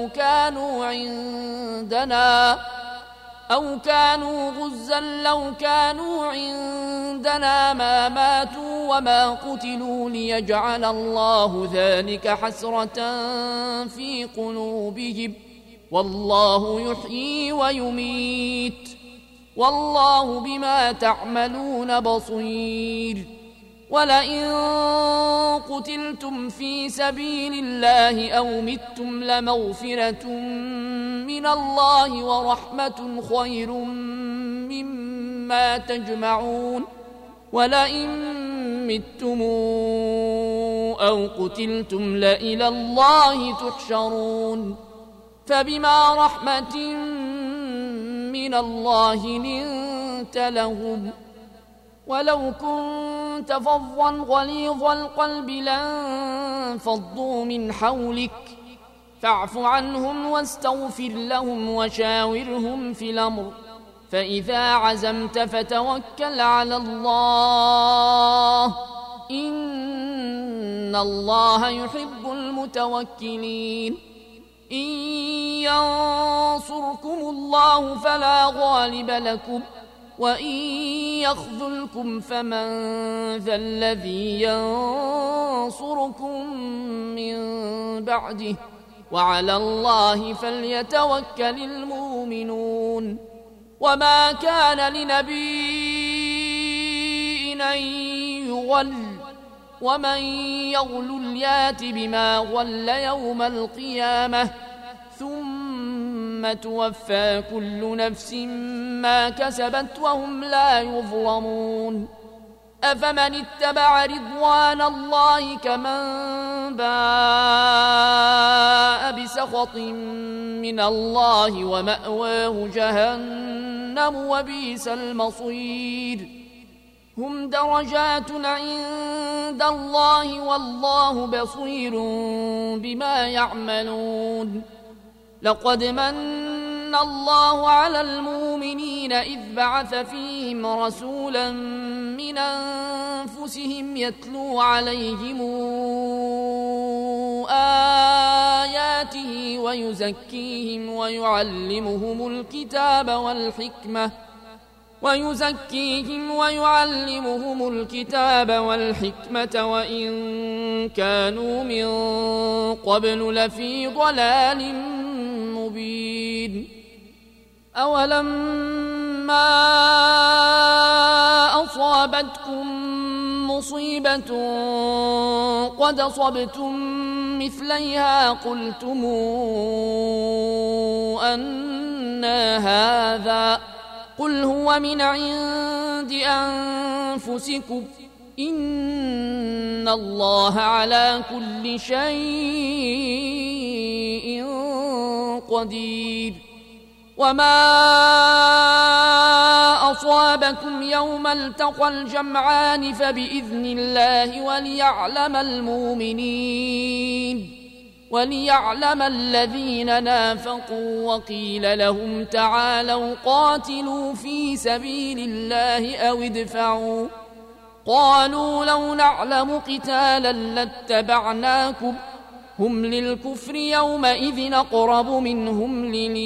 لو كانوا عندنا ما ماتوا وما قتلوا ليجعل الله ذلك حسرة في قلوبهم والله يحيي ويميت والله بما تعملون بصير ولئن قتلتم في سبيل الله أو متم لمغفرة من الله ورحمة خير مما تجمعون ولئن متم أو قتلتم لإلى الله تحشرون فبما رحمة من الله لنت لهم ولو كنت فظا غليظ القلب لانفضوا من حولك فاعف عنهم واستغفر لهم وشاورهم في الأمر فإذا عزمت فتوكل على الله إن الله يحب المتوكلين إن ينصركم الله فلا غالب لكم وإن يخذلكم فمن ذا الذي ينصركم من بعده وعلى الله فليتوكل المؤمنون وما كان لنبي أن يغل ومن يغل يات بما غل يوم القيامة ثم توفى كل نفس ما كسبت وهم لا يظلمون أفمن اتبع رضوان الله كمن باء بسخط من الله ومأواه جهنم وبئس المصير هم درجات عند الله والله بصير بما يعملون لقد من الله على المؤمنين إذ بعث فيهم رسولا من أنفسهم يتلو عليهم آياته ويزكيهم ويعلمهم الكتاب والحكمة وإن كانوا من قبل لفي ضلال مبين. أولما أصابتكم مصيبة قد أصبتم مثليها قلتم أنى هذا قل هو من عند أنفسكم إن الله على كل شيء قدير. وما أصابكم يوم التقى الجمعان فبإذن الله وليعلم الذين نافقوا وقيل لهم تعالوا قاتلوا في سبيل الله أو ادفعوا قالوا لو نعلم قتالا لاتبعناكم هم للكفر يومئذ أقرب منهم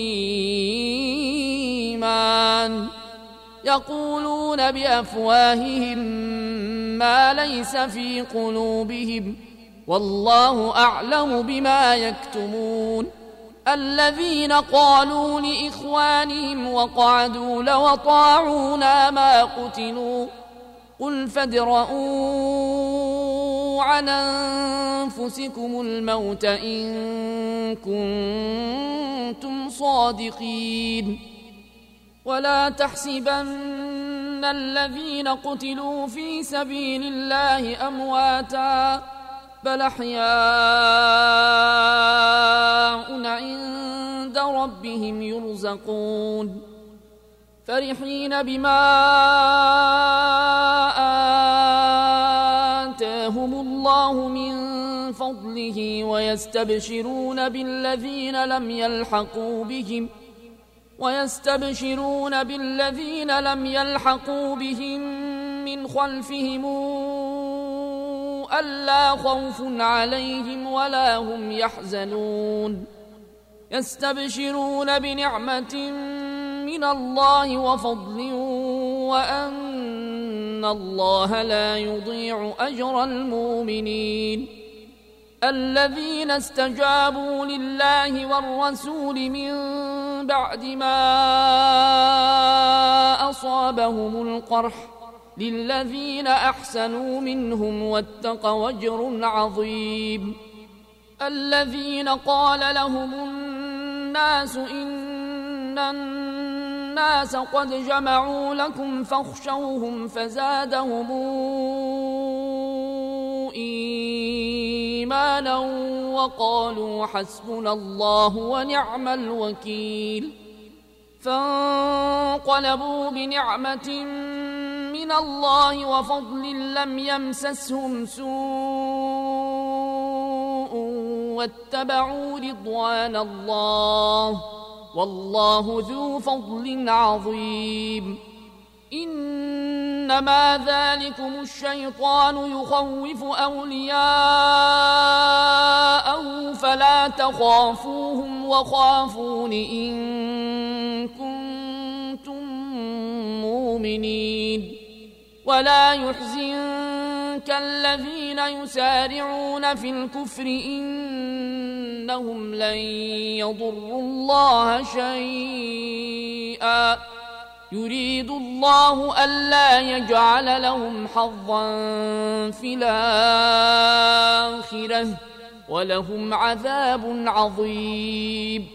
للإيمان يقولون بأفواههم ما ليس في قلوبهم والله أعلم بما يكتمون. الذين قالوا لإخوانهم وقعدوا لو أطاعونا ما قتلوا قل فادرءوا عن أنفسكم الموت إن كنتم صادقين. ولا تحسبن الذين قتلوا في سبيل الله أمواتا بل أحياء عند ربهم يرزقون فرحين بما آتاهم الله من فضله ويستبشرون بالذين لم يلحقوا بهم من خلفهم ألا خوف عليهم ولا هم يحزنون يستبشرون بنعمة من الله وفضل وأن الله لا يضيع أجر المؤمنين. الذين استجابوا لله والرسول من بعد ما أصابهم القرح للذين أحسنوا منهم واتقوا أجر عظيم. الذين قال لهم الناس إن الناس قد جمعوا لكم فاخشوهم فزادهم إيمانا وقالوا حسبنا الله ونعم الوكيل. فانقلبوا بنعمة من الله وفضل لم يمسسهم سوء واتبعوا رضوان الله والله ذو فضل عظيم. إنما ذلكم الشيطان يخوف أولياءه فلا تخافوهم وخافون إن كنتم مؤمنين. ولا يحزنك الذين يسارعون في الكفر إنهم لن يضروا الله شيئا يريد الله ألا يجعل لهم حظا في الآخرة ولهم عذاب عظيم.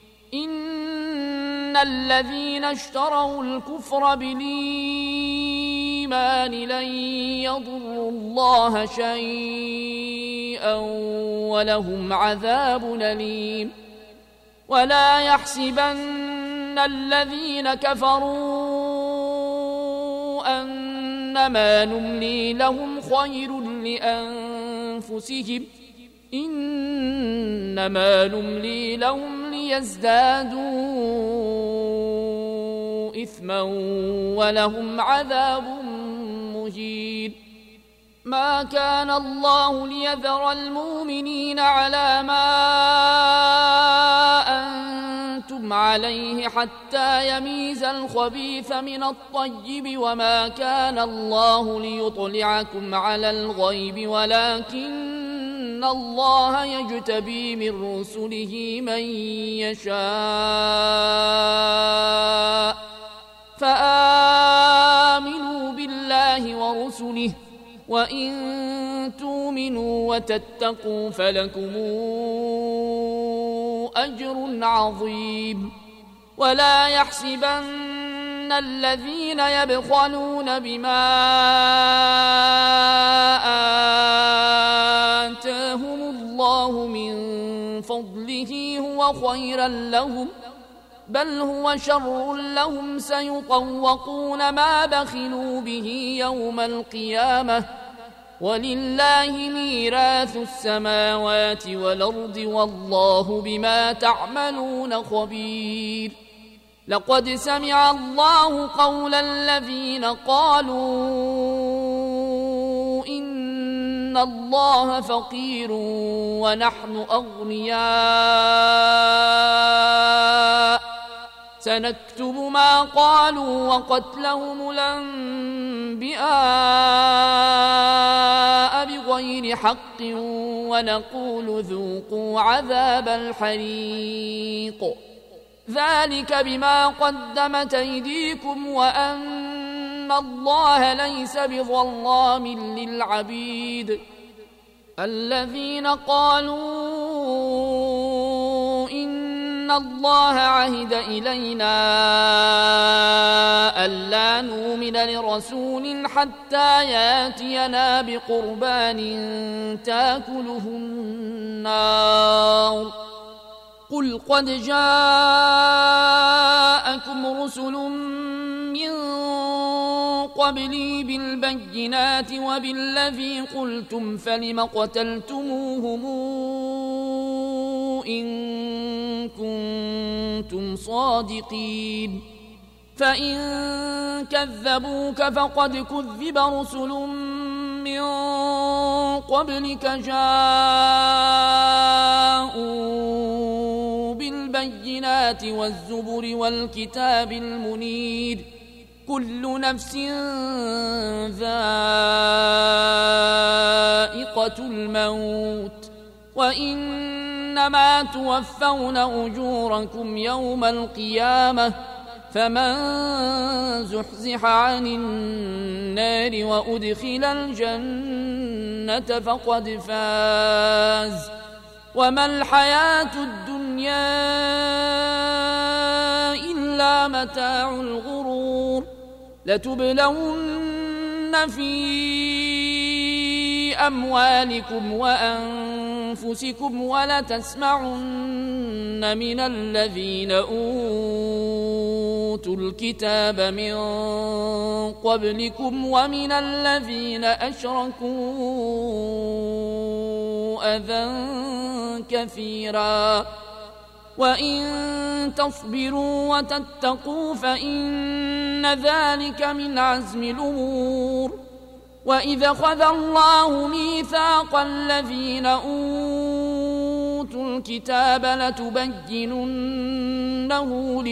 إن الذين اشتروا الكفر بالإيمان لن يضروا الله شيئا ولهم عذاب أليم. ولا يحسبن الذين كفروا أنما نملي لهم خير لأنفسهم إنما نملي لهم ليزدادوا إثما ولهم عذاب مهين. ما كان الله ليذر المؤمنين على ما أنتم عليه حتى يميز الخبيث من الطيب، وما كان الله ليطلعكم على الغيب ولكن الله يجتبي من رسله من يشاء، فآمنوا بالله ورسله، وإن تؤمنوا وتتقوا فلكم أجر عظيم. ولا يحسبن الذين يبخلون بما آتاهم الله من فضله هو خيرا لهم، بل هو شر لهم، سيطوقون ما بخلوا به يوم القيامة، ولله ميراث السماوات والأرض والله بما تعملون خبير. لقد سمع الله قول الذين قالوا إن الله فقير ونحن أغنياء، سنكتب ما قالوا وقتلهم الأنبياء بغير حق ونقول ذوقوا عذاب الحريق، ذلك بما قدمت أيديكم وأن الله ليس بظلام للعبيد. الذين قالوا إن الله عهد إلينا ألا نؤمن لرسول حتى ياتينا بقربان تاكله النار، قل قد جاءكم رسل من قبلي بالبينات وبالذي قلتم فلم قتلتموهم إن كنتم صادقين، فإن كذبوك فقد كذب رسل من قبلك جاءوا بالبينات والزبر والكتاب المنير، كل نفس ذائقة الموت، وإنما توفون أجوركم يوم القيامة، فمن زحزح عن النار وأدخل الجنة فقد فاز، وما الحياة الدنيا إلا متاع الغرور. لتبلون في أموالكم وأنفسكم ولتسمعن من الذين أوتوا الكتاب من قبلكم ومن الذين أشركوا أذى كثيرا، وإن تصبروا وتتقوا فإن ذلك من عزم الأمور. وإذا أخذ الله ميثاق الذين أوتوا الكتاب لتبيننه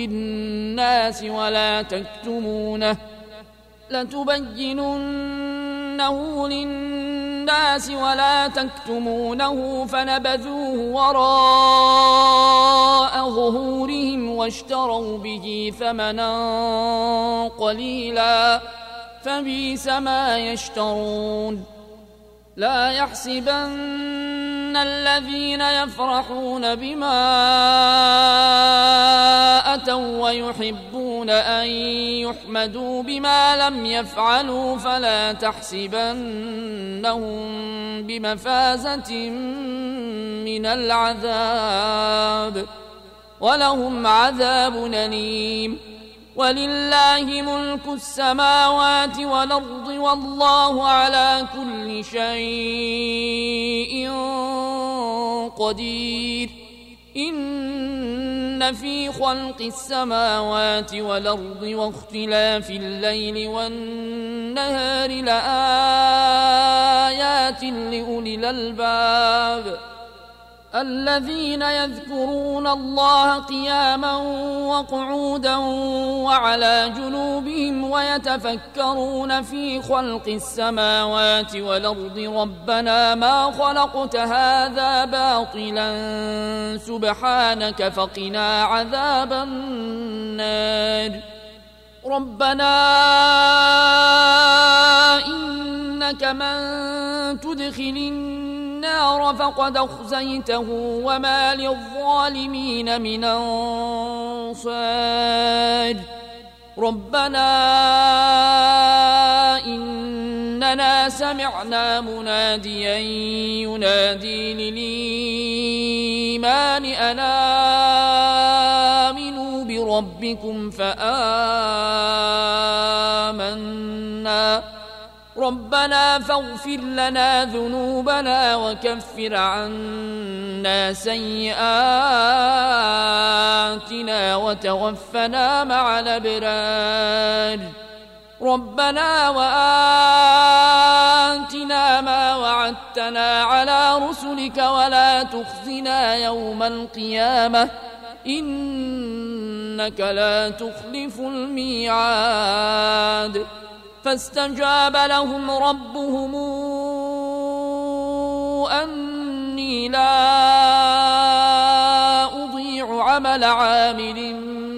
للناس ولا تكتمونه فنبذوه وراء ظهورهم واشتروا به ثمنا قليلا فبئس ما يشترون. لا يحسبن الذين يفرحون بما أتوا ويحبون أن يحمدوا بما لم يفعلوا فلا تحسبنهم بمفازة من العذاب، ولهم عذاب أليم. ولله ملك السماوات والأرض والله على كل شيء قدير. إن إن في خلق السماوات والأرض واختلاف الليل والنهار لآيات لأولي الألباب الذين يذكرون الله قياما وقعودا وعلى جنوبهم ويتفكرون في خلق السماوات والأرض ربنا ما خلقت هذا باطلا سبحانك فقنا عذاب النار ربنا إنك من تدخل النار فقد أخزيته وما للظالمين من أنصار ربنا إننا سمعنا مناديا ينادي للإيمان أن آمنوا بربكم فآمنا ربنا فاغفر لنا ذنوبنا وكفر عنا سيئاتنا وتوفنا مع الأبرار ربنا وآتنا ما وعدتنا على رسلك ولا تخزنا يوم القيامة إنك لا تخلف الميعاد فاستجاب لهم ربهم أني لا أضيع عمل عامل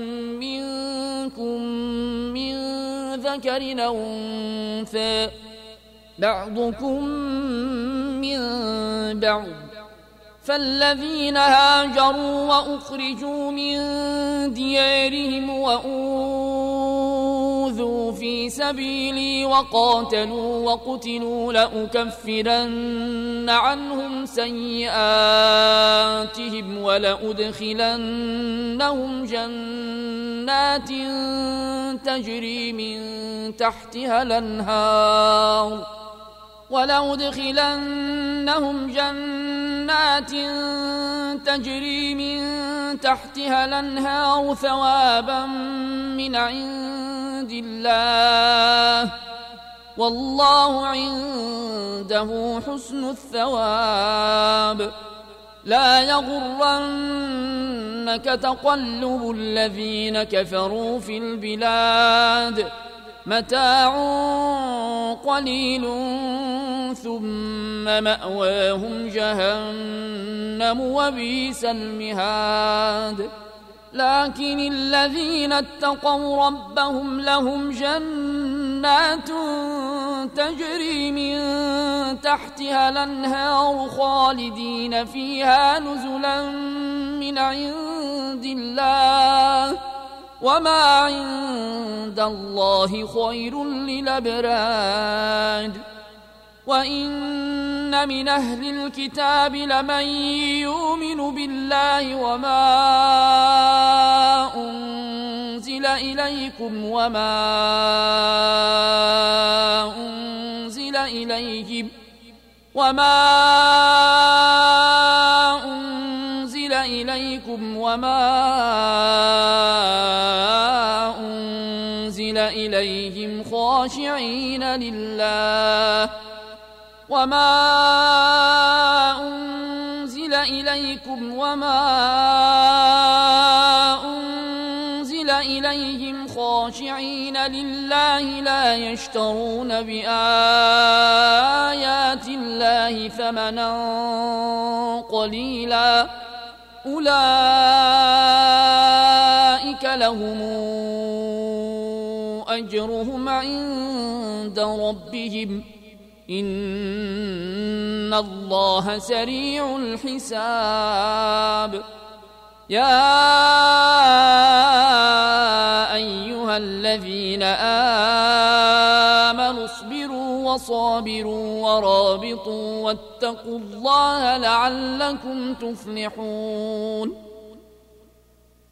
منكم من ذكر أو أنثى بعضكم من بعض فالذين هاجروا وأخرجوا من ديارهم وأوذوا في سبيلي وقاتلوا وقتلوا لأكفرن عنهم سيئاتهم ولأدخلنهم جنات تجري من تحتها الأنهار ثوابا من عند الله والله عنده حسن الثواب لا يغرنك تقلب الذين كفروا في البلاد متاع قليل ثم مأواهم جهنم وبئس المهاد لكن الذين اتقوا ربهم لهم جنات تجري من تحتها الأنهار خالدين فيها نزلا من عند الله وما عند الله خير للأبرار وإن من أهل الكتاب لمن يؤمن بالله وما أنزل إليكم وما أنزل إليهم وما أنزل إليهم خاشعين لله لا يشترون بآيات الله ثمنا قليلا أولئك لهم أجرهم عند ربهم إن الله سريع الحساب يا أيها الذين آمنوا اصبروا وصابروا ورابطوا واتقوا الله لعلكم تفلحون